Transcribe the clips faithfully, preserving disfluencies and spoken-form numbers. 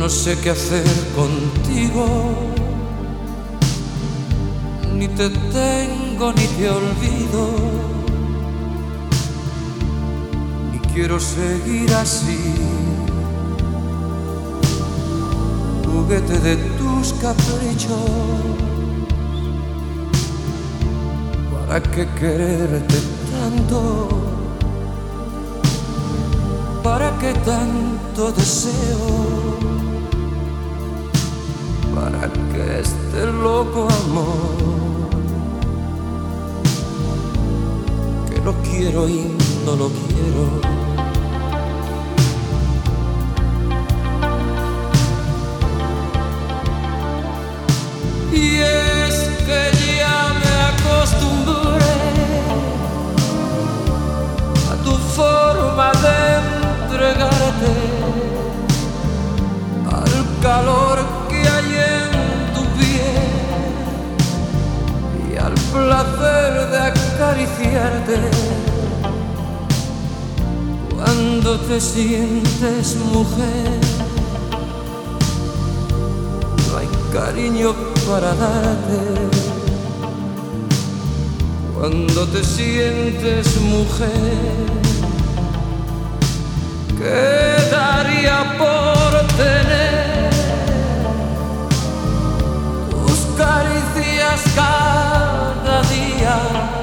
No sé qué hacer contigo, ni te tengo ni te olvido, y quiero seguir así, juguete de tus caprichos. ¿Para qué quererte tanto? ¿Para qué tanto deseo? ¿Para qué este loco amor? Que lo quiero y no lo quiero. Y es que ya me acostumbré a tu forma de entregarte, al calor que hay en tu piel y al placer de acariciarte. Cuando te sientes mujer, no hay cariño para darte. Cuando te sientes mujer, ¿qué daría por tener tus caricias cada día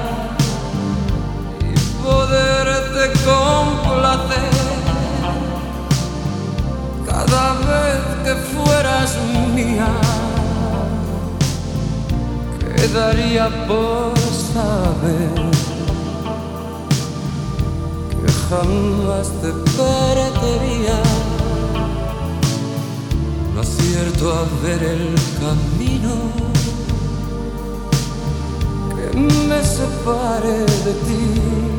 y poderte complacer cada vez que fueras mía? ¿Qué daría por saber que jamás te perdería? No acierto a ver el camino que me separe de ti.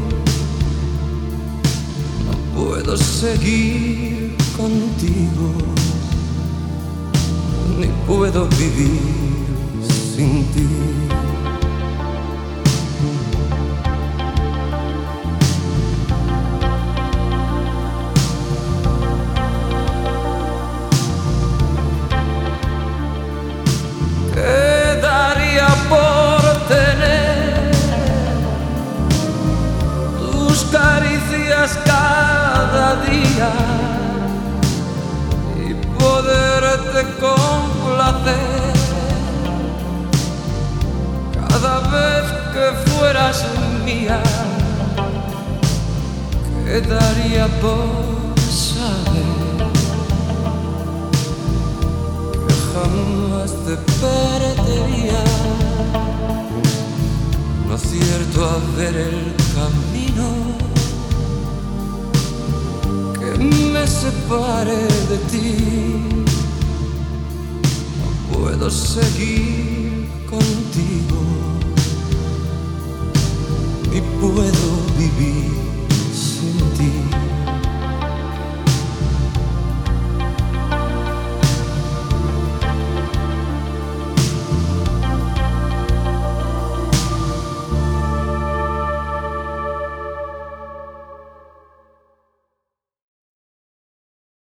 No puedo seguir contigo, ni puedo vivir sin ti. Cada día y poderte complacer cada vez que fueras mía. ¿Qué daría por saber que jamás te perdería? No acierto a ver el camino me separe de ti. No puedo seguir contigo, ni puedo vivir sin ti.